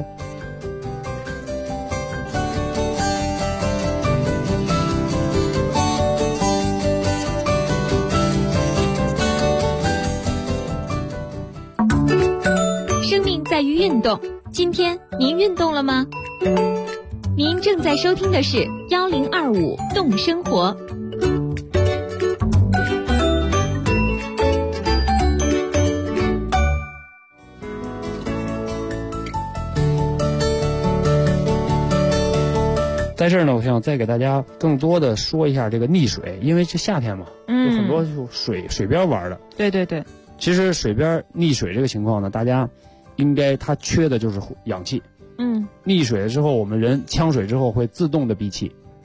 生命在于运动，今天您运动了吗？您正在收听的是1025动生活。 在这儿呢，我想再给大家更多的说一下这个溺水，因为是夏天嘛，有很多就水边玩的。 对。 其实水边溺水这个情况呢，大家应该它缺的就是氧气。溺水之后，我们人呛水之后会自动的闭气，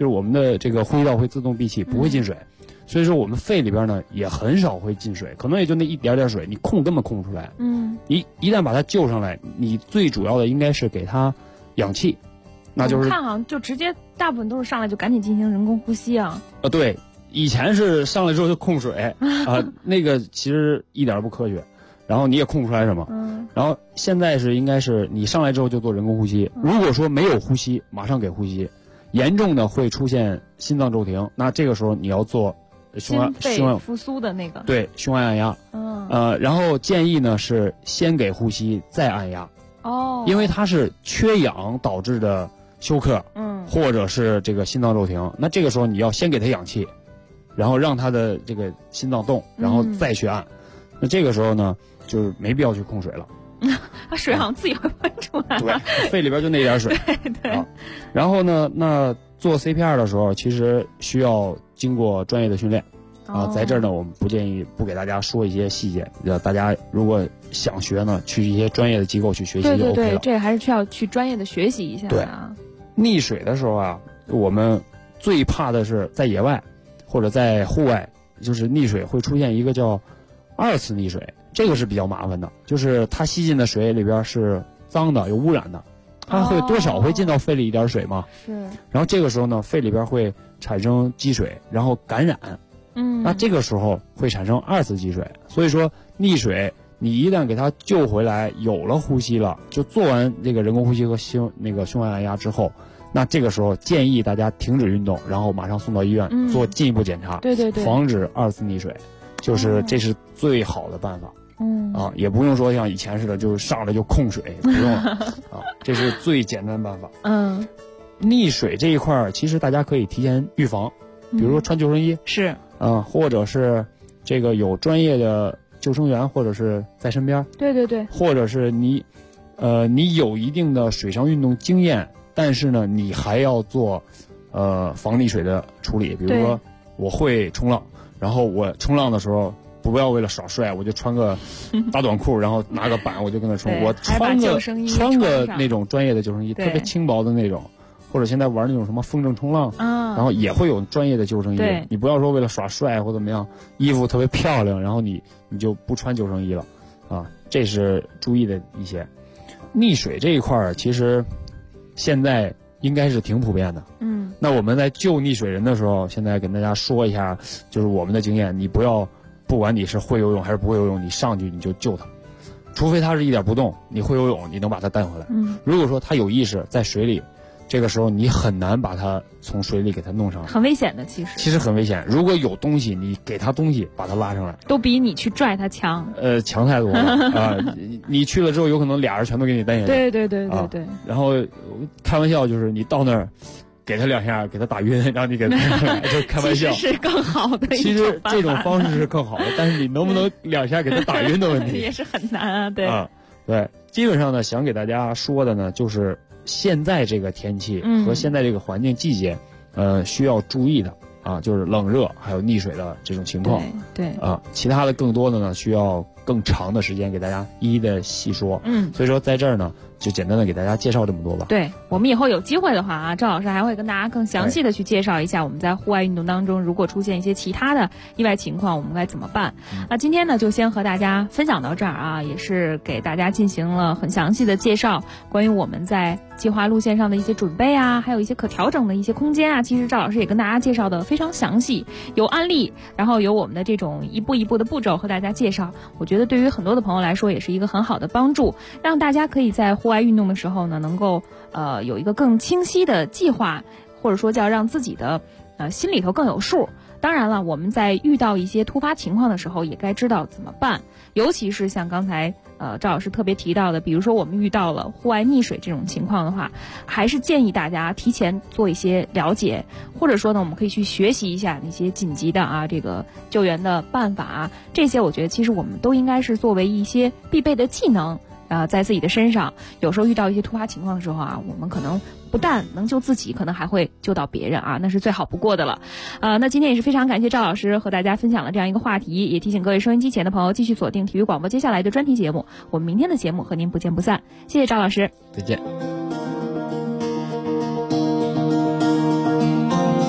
就是我们的这个呼吸道会自动闭气，不会进水。所以说我们肺里边呢也很少会进水，可能也就那一点点水，你根本控不出来。你一旦把它救上来，你最主要的应该是给它氧气，那就是看好像就直接大部分都是上来就赶紧进行人工呼吸啊。 对，以前是上来之后就控水那个其实一点都不科学，然后你也控不出来什么。然后现在应该是你上来之后就做人工呼吸，如果说没有呼吸，马上给呼吸，严重的会出现心脏骤停，那这个时候你要做心肺复苏的那个， 对，胸外按压。然后建议呢是先给呼吸再按压。因为它是缺氧导致的休克，或者是这个心脏骤停，那这个时候你要先给他氧气，然后让他的这个心脏动，然后再去按。那这个时候呢，就是没必要去控水了。 它水好像自己会喷出来。 对，肺里边就那点水。 对。 然后呢，那做 CPR 的时候，其实需要经过专业的训练。在这儿呢，我们不建议不给大家说一些细节，大家如果想学呢，去一些专业的机构去学习就 OK 了。 对，这还是需要去专业的学习一下。 对，溺水的时候啊，我们最怕的是在野外或者在户外，就是溺水会出现一个叫2次溺水，这个是比较麻烦的，就是它吸进的水里边是脏的、有污染的，它会多少会进到肺里一点水嘛。 是。 然后这个时候呢，肺里边会产生积水，然后感染。那这个时候会产生2次积水，所以说溺水你一旦给它救回来，有了呼吸了，就做完这个人工呼吸和胸外按压之后，那这个时候建议大家停止运动，然后马上送到医院做进一步检查， 对， 防止2次溺水，就是这是最好的办法。也不用说像以前似的，就是上来就控水，不用了这是最简单的办法。溺水这一块其实大家可以提前预防，比如说穿救生衣， 是。 或者是这个有专业的救生员或者是在身边， 对， 或者是你有一定的水上运动经验，但是呢你还要做防溺水的处理，比如说我会冲浪，然后我冲浪的时候不要为了耍帅我就穿个大短裤然后拿个板我就跟他冲，我穿个那种专业的救生衣，特别轻薄的那种，或者现在玩那种什么风筝冲浪，然后也会有专业的救生衣。你不要说为了耍帅或怎么样，衣服特别漂亮，然后你就不穿救生衣了这是注意的一些。溺水这一块其实现在应该是挺普遍的。那我们在救溺水人的时候，现在跟大家说一下，就是我们的经验，你不管你是会游泳还是不会游泳，你上去你就救他，除非他是一点不动，你会游泳你能把他带回来。如果说他有意识在水里，这个时候你很难把它从水里给它弄上来， 很危险的。其实很危险。如果有东西，你给它东西把它拉上来， 都比你去拽它强。 强太多了你去了之后，有可能俩人全都给你带下去。 对。 然后开玩笑，就是你到那儿给他2下，给他打晕，让你给他带上来，就开玩笑。 是更好的。 其实这种方式是更好的，但是你能不能2下给他打晕的问题也是很难啊。 对，基本上呢，想给大家说的呢，就是现在这个天气和现在这个环境季节，需要注意的就是冷热还有溺水的这种情况。 对其他的更多的呢，需要更长的时间给大家一一的细说。所以说在这儿呢，就简单的给大家介绍这么多吧。 对，我们以后有机会的话赵老师还会跟大家更详细的去介绍一下我们在户外运动当中，如果出现一些其他的意外情况，我们该怎么办。那今天呢，就先和大家分享到这儿也是给大家进行了很详细的介绍，关于我们在计划路线上的一些准备还有一些可调整的一些空间其实赵老师也跟大家介绍的非常详细，有案例，然后有我们的这种一步一步的步骤和大家介绍。我觉得对于很多的朋友来说也是一个很好的帮助，让大家可以在户外运动的时候呢，能够有一个更清晰的计划，或者说叫让自己的心里头更有数。当然了，我们在遇到一些突发情况的时候，也该知道怎么办。尤其是像刚才赵老师特别提到的，比如说我们遇到了户外溺水这种情况的话，还是建议大家提前做一些了解，或者说呢，我们可以去学习一下那些紧急的这个救援的办法这些我觉得其实我们都应该是作为一些必备的技能。在自己的身上，有时候遇到一些突发情况的时候我们可能不但能救自己，可能还会救到别人那是最好不过的了。那今天也是非常感谢赵老师和大家分享了这样一个话题，也提醒各位收音机前的朋友继续锁定体育广播接下来的专题节目，我们明天的节目和您不见不散。谢谢赵老师， 再见。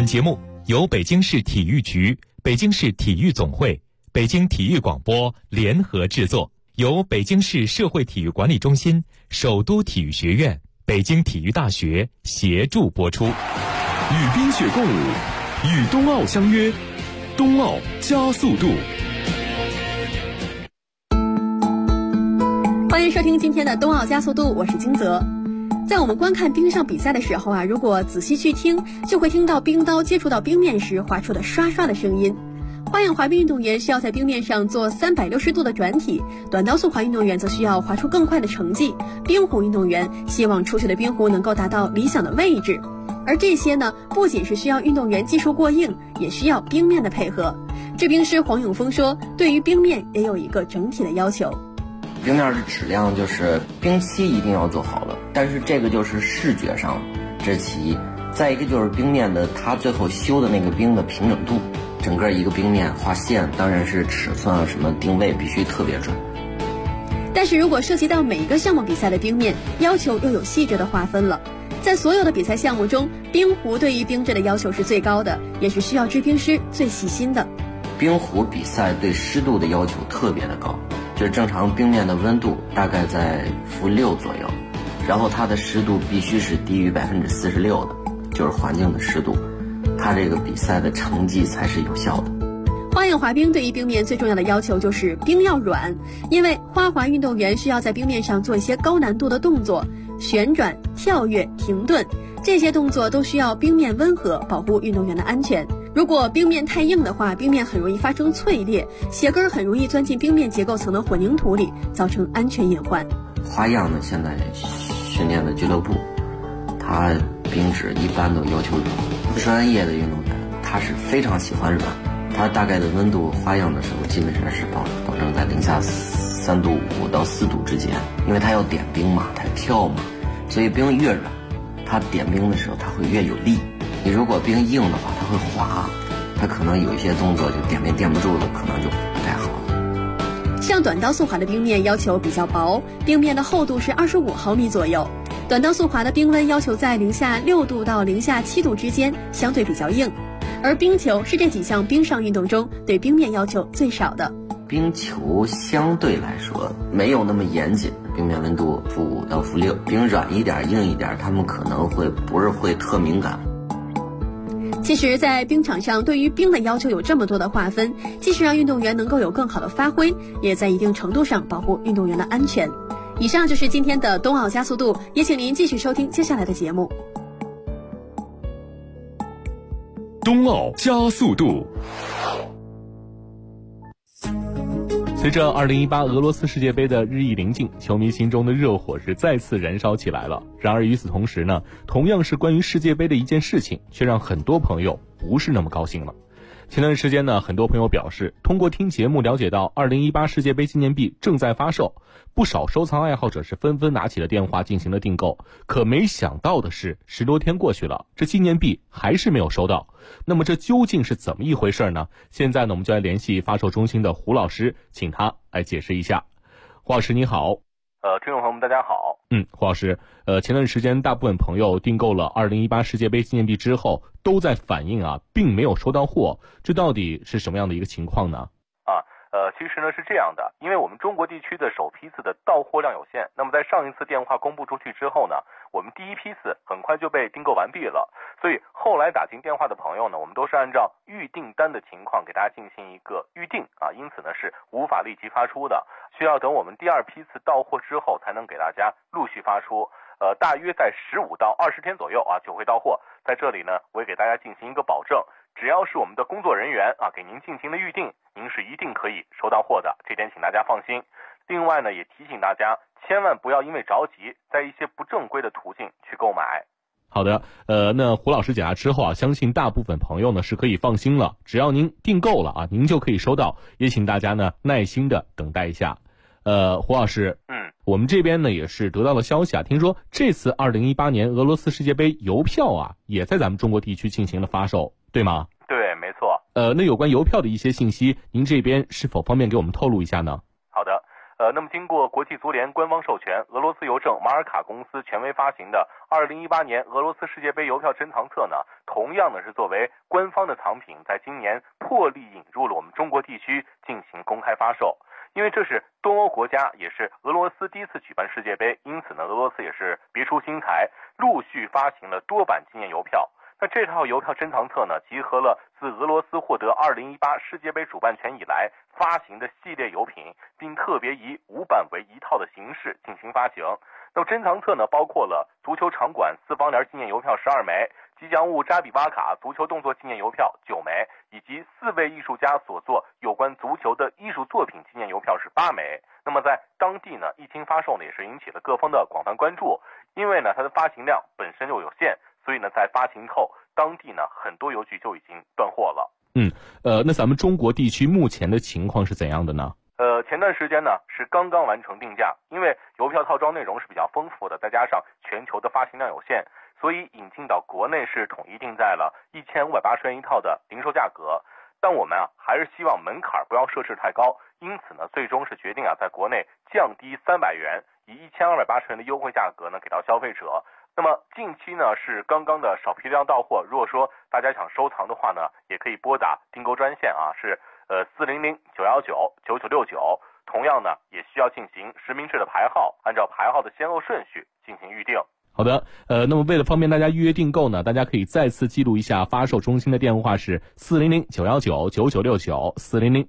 节目由北京市体育局、北京市体育总会、北京体育广播联合制作，由北京市社会体育管理中心、首都体育学院、北京体育大学协助播出。 与冰雪共舞，与冬奥相约，冬奥加速度。 欢迎收听今天的冬奥加速度，我是金泽。在我们观看冰上比赛的时候啊，如果仔细去听，就会听到冰刀接触到冰面时划出的刷刷的声音。花样滑冰运动员需要在冰面上做360度的转体，短道速滑运动员则需要划出更快的成绩，冰壶运动员希望出去的冰壶能够达到理想的位置。而这些呢，不仅是需要运动员技术过硬，也需要冰面的配合。制冰师黄永峰说，对于冰面也有一个整体的要求。 冰面的质量就是冰漆一定要做好了，但是这个就是视觉上这是其一，再一个就是冰面的它最后修的那个冰的平整度，整个一个冰面画线当然是尺寸啊什么定位必须特别准。 但是如果涉及到每一个项目比赛的冰面，要求又有细致的划分了。在所有的比赛项目中，冰壶对于冰质的要求是最高的，也是需要制冰师最细心的。 冰壶比赛对湿度的要求特别的高，就是正常冰面的温度大概在-6左右，然后它的湿度必须是低于46%的，就是环境的湿度，它这个比赛的成绩才是有效的。 花样滑冰对于冰面最重要的要求就是冰要软，因为花滑运动员需要在冰面上做一些高难度的动作，旋转、跳跃、停顿，这些动作都需要冰面温和，保护运动员的安全。如果冰面太硬的话，冰面很容易发生脆裂，鞋跟很容易钻进冰面结构层的混凝土里，造成安全隐患。 花样呢，现在训练的俱乐部，它冰质一般都要求软。专业的运动员他是非常喜欢软，他大概的温度花样的时候基本上是保证在-3度5到4度之间，因为他要点冰嘛，他跳嘛，所以冰越软，他点冰的时候他会越有力。你如果冰硬的话，它会滑，它可能有一些动作就点冰垫不住了，可能就不太好了。 像短道速滑的冰面要求比较薄，冰面的厚度是25毫米左右。短道速滑的冰温要求在-6度到-7度之间，相对比较硬。而冰球是这几项冰上运动中对冰面要求最少的。 冰球相对来说没有那么严谨，冰面温度-5到-6，冰软一点硬一点，他们可能不是会特敏感。 其实在冰场上对于冰的要求有这么多的划分，既是让运动员能够有更好的发挥，也在一定程度上保护运动员的安全。以上就是今天的冬奥加速度，也请您继续收听接下来的节目。 冬奥加速度。 随着2018俄罗斯世界杯的日益临近，球迷心中的热火是再次燃烧起来了。然而与此同时呢，同样是关于世界杯的一件事情，却让很多朋友不是那么高兴了。前段时间呢，很多朋友表示，通过听节目了解到2018世界杯纪念币正在发售，不少收藏爱好者是纷纷拿起了电话进行了订购。可没想到的是，10多天过去了，这纪念币还是没有收到。那么这究竟是怎么一回事呢？现在呢，我们就来联系发售中心的胡老师，请他来解释一下。胡老师你好。 听众朋友们大家好。 胡老师，前段时间大部分朋友订购了2018世界杯纪念币之后，都在反映并没有收到货，这到底是什么样的一个情况呢？ 其实呢是这样的，因为我们中国地区的首批次的到货量有限，那么在上一次电话公布出去之后呢，我们第一批次很快就被订购完毕了，所以后来打进电话的朋友呢，我们都是按照预订单的情况给大家进行一个预定因此呢是无法立即发出的，需要等我们第二批次到货之后才能给大家陆续发出。大约在15到20天左右就会到货。在这里呢，我也给大家进行一个保证，只要是我们的工作人员给您进行了预定，您是一定可以收到货的，这点请大家放心。另外呢，也提醒大家千万不要因为着急，在一些不正规的途径去购买。 好的，那胡老师解答之后相信大部分朋友呢是可以放心了，只要您订购了您就可以收到，也请大家呢耐心的等待一下。胡老师，我们这边呢也是得到了消息听说这次2018年俄罗斯世界杯邮票也在咱们中国地区进行了发售，对吗？ 对，没错。 那有关邮票的一些信息，您这边是否方便给我们透露一下呢？ 好的， 那么经过国际足联官方授权，俄罗斯邮政马尔卡公司权威发行的2018年俄罗斯世界杯邮票珍藏册呢，同样呢是作为官方的藏品，在今年破例引入了我们中国地区进行公开发售。因为这是东欧国家，也是俄罗斯第一次举办世界杯，因此呢，俄罗斯也是别出心裁，陆续发行了多版纪念邮票。那这套邮票珍藏册呢，集合了自俄罗斯获得2018世界杯主办权以来发行的系列邮品，并特别以5版为一套的形式进行发行。那么珍藏册呢，包括了足球场馆4方联纪念邮票12枚，吉祥物扎比瓦卡足球动作纪念邮票9枚，以及4位艺术家所作有关足球的艺术作品纪念邮票是8枚。那么在当地呢，一经发售呢，也是引起了各方的广泛关注，因为呢，它的发行量本身就有限，所以呢，在发行后，当地呢很多邮局就已经断货了。 那咱们中国地区目前的情况是怎样的呢？ 前段时间呢是刚刚完成定价，因为邮票套装内容是比较丰富的，再加上全球的发行量有限，所以引进到国内是统一定在了1580元一套的零售价格。但我们还是希望门槛不要设置太高，因此呢，最终是决定在国内降低300元，以1280元的优惠价格呢给到消费者。那么近期呢是刚刚的少批量到货，如果说大家想收藏的话呢，也可以拨打订购专线是400-919-9969，同样呢也需要进行实名制的排号，按照排号的先后顺序进行预定。 好的，那么为了方便大家预约订购呢，大家可以再次记录一下发售中心的电话是400-919-9969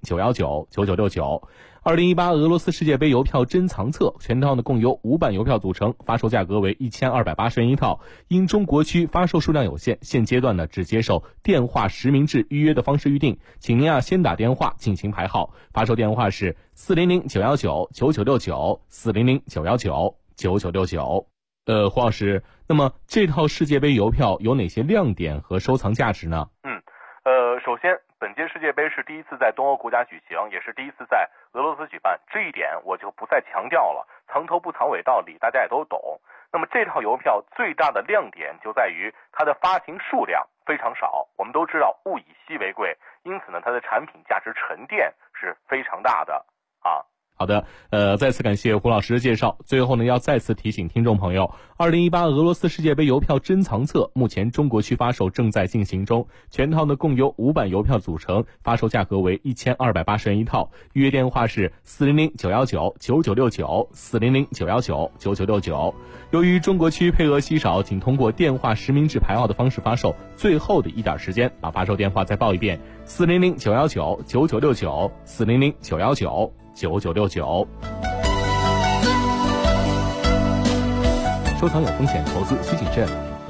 400-919-9969。2018俄罗斯世界杯邮票珍藏册全套呢共由5版邮票组成，发售价格为1280元一套。因中国区发售数量有限，现阶段呢只接受电话实名制预约的方式预定，请您先打电话进行排号，发售电话是400-919-9969 400-919-9969。胡老师，那么这套世界杯邮票有哪些亮点和收藏价值呢？ 首先本届世界杯是第一次在东欧国家举行，也是第一次在俄罗斯举办，这一点我就不再强调了，藏头不藏尾道理大家也都懂。那么这套邮票最大的亮点就在于它的发行数量非常少，我们都知道物以稀为贵，因此呢它的产品价值沉淀是非常大的好的，再次感谢胡老师的介绍。最后呢，要再次提醒听众朋友，2018俄罗斯世界杯邮票珍藏册目前中国区发售正在进行中，全套呢共由5版邮票组成，发售价格为1280元一套。预约电话是400-919-9969 400-919-9969。由于中国区配额稀少，仅通过电话实名制排号的方式发售。最后的一点时间，把发售电话再报一遍：400-919-9969 400-919-9969。收藏有风险，投资需谨慎。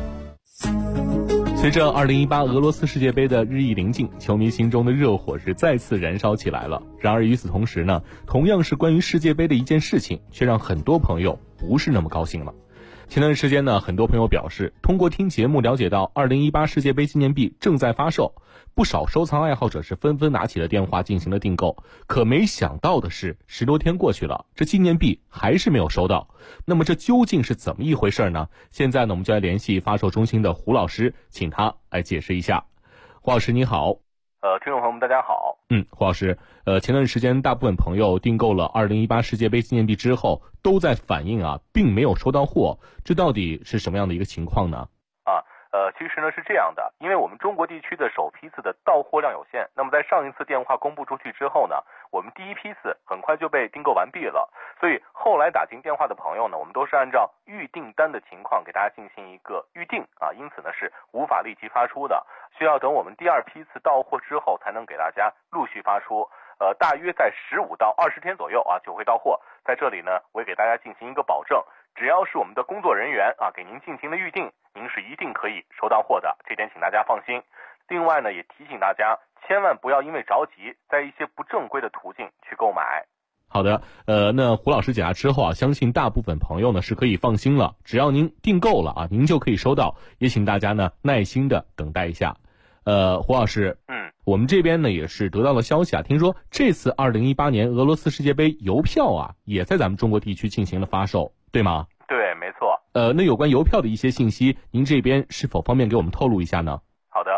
随着2018俄罗斯世界杯的日益临近，球迷心中的热火是再次燃烧起来了。然而与此同时呢，同样是关于世界杯的一件事情，却让很多朋友不是那么高兴了。前段时间呢，很多朋友表示，通过听节目了解到2018世界杯纪念币正在发售，不少收藏爱好者是纷纷拿起了电话进行了订购。可没想到的是，10多天过去了，这纪念币还是没有收到。那么这究竟是怎么一回事呢？现在呢，我们就来联系发售中心的胡老师，请他来解释一下。胡老师你好。 听众朋友们大家好。 胡老师，前段时间大部分朋友订购了2018世界杯纪念币之后，都在反映并没有收到货，这到底是什么样的一个情况呢？ 其实呢是这样的，因为我们中国地区的首批次的到货量有限，那么在上一次电话公布出去之后呢，我们第一批次很快就被订购完毕了，所以后来打进电话的朋友呢，我们都是按照预订单的情况给大家进行一个预定因此呢是无法立即发出的，需要等我们第二批次到货之后才能给大家陆续发出。大约在15到20天左右就会到货。在这里呢，我也给大家进行一个保证，只要是我们的工作人员给您进行了预定，您是一定可以收到货的，这点请大家放心。另外呢，也提醒大家千万不要因为着急，在一些不正规的途径去购买。 好的，那胡老师解答之后相信大部分朋友呢是可以放心了，只要您订购了您就可以收到，也请大家呢耐心的等待一下。胡老师，我们这边呢也是得到了消息听说这次2018年俄罗斯世界杯邮票也在咱们中国地区进行了发售，对吗？ 对，没错。 那有关邮票的一些信息，您这边是否方便给我们透露一下呢？ 好的，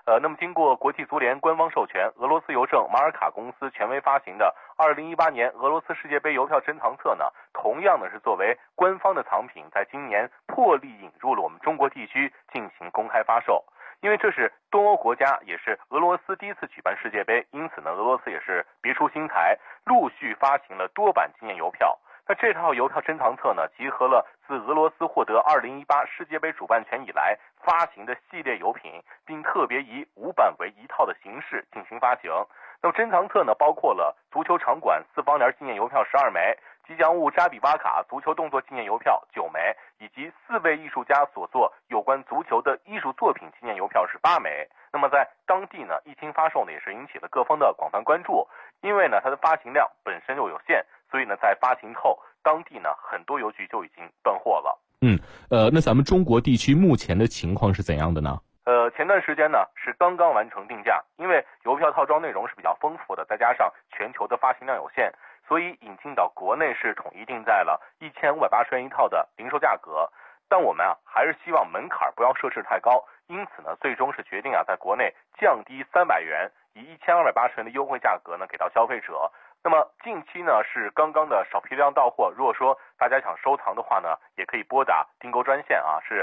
那么经过国际足联官方授权，俄罗斯邮政马尔卡公司权威发行的2018年俄罗斯世界杯邮票珍藏册呢，同样呢是作为官方的藏品，在今年破例引入了我们中国地区进行公开发售。因为这是东欧国家，也是俄罗斯第一次举办世界杯，因此呢，俄罗斯也是别出心裁，陆续发行了多版纪念邮票。那这套邮票珍藏册呢，集合了自俄罗斯获得2018世界杯主办权以来发行的系列邮品，并特别以5版为一套的形式进行发行。那么珍藏册呢，包括了足球场馆4方联纪念邮票12枚，吉祥物扎比巴卡足球动作纪念邮票9枚，以及4位艺术家所作有关足球的艺术作品纪念邮票是8枚。那么在当地呢，一经发售呢，也是引起了各方的广泛关注。因为呢，它的发行量本身就有限，所以呢，在发行后，当地呢很多邮局就已经断货了。 那咱们中国地区目前的情况是怎样的呢？ 前段时间呢是刚刚完成定价，因为邮票套装内容是比较丰富的，再加上全球的发行量有限，所以引进到国内是统一定在了1580元一套的零售价格。但我们还是希望门槛不要设置太高，因此呢，最终是决定在国内降低300元，以1280元的优惠价格呢给到消费者。那么近期呢是刚刚的少批量到货，如果说大家想收藏的话呢，也可以拨打订购专线是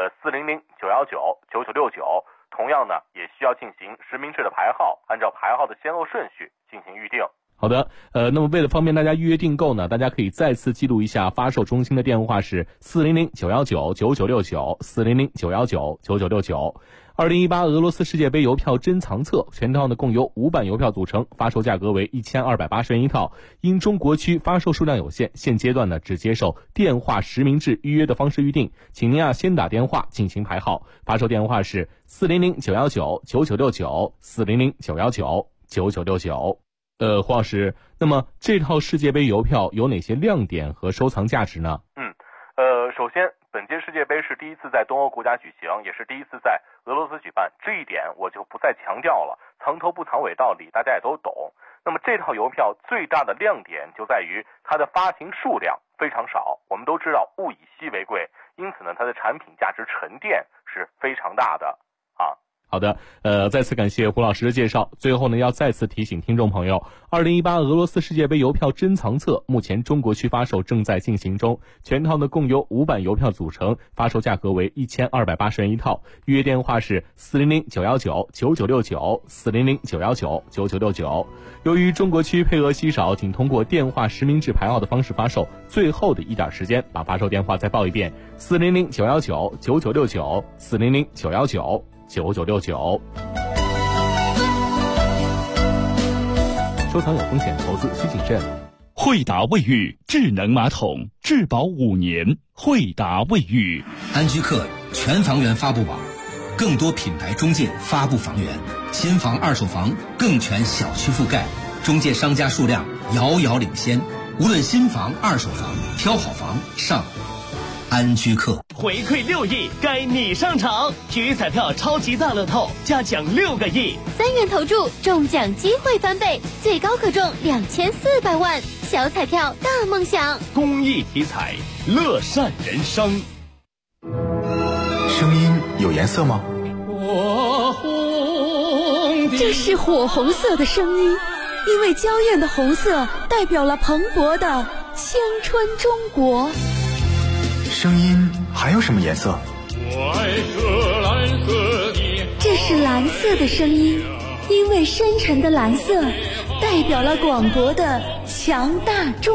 400-919-9969，同样呢也需要进行实名制的排号，按照排号的先后顺序进行预定。 好的，那么为了方便大家预约订购呢，大家可以再次记录一下发售中心的电话是400-919-9969 400-919-9969。2018俄罗斯世界杯邮票珍藏册全套呢共由5版邮票组成，发售价格为1280元一套。因中国区发售数量有限，现阶段呢只接受电话实名制预约的方式预定，请您先打电话进行排号，发售电话是400-919-9969 400-919-9969。胡老师，那么这套世界杯邮票有哪些亮点和收藏价值呢？ 首先本届世界杯是第一次在东欧国家举行，也是第一次在俄罗斯举办，这一点我就不再强调了，藏头不藏尾道理大家也都懂。那么这套邮票最大的亮点就在于它的发行数量非常少，我们都知道物以稀为贵，因此呢它的产品价值沉淀是非常大的好的，再次感谢胡老师的介绍。最后呢，要再次提醒听众朋友，2018俄罗斯世界杯邮票珍藏册目前中国区发售正在进行中，全套呢共由5版邮票组成，发售价格为1280元一套。预约电话是400-919-9969 400-919-9969。由于中国区配额稀少，仅通过电话实名制排号的方式发售。最后的一点时间，把发售电话再报一遍：400-919-9969 400-919-9969。收藏有风险，投资需谨慎。 惠达卫浴智能马桶，质保5年。惠达卫浴。 安居客全房源发布网，更多品牌中介发布房源，新房二手房更全小区覆盖，中介商家数量遥遥领先。无论新房二手房，挑好房上安居客。 回馈6亿，该你上场！体育彩票超级大乐透，加奖6个亿 ，3元投注中奖机会翻倍，最高可中2400万。小彩票大梦想， 公益体彩，乐善人生。 声音有颜色吗？ 这是火红色的声音，因为娇艳的红色代表了蓬勃的青春中国。 声音还有什么颜色？ 这是蓝色的声音，因为深沉的蓝色代表了广博的强大中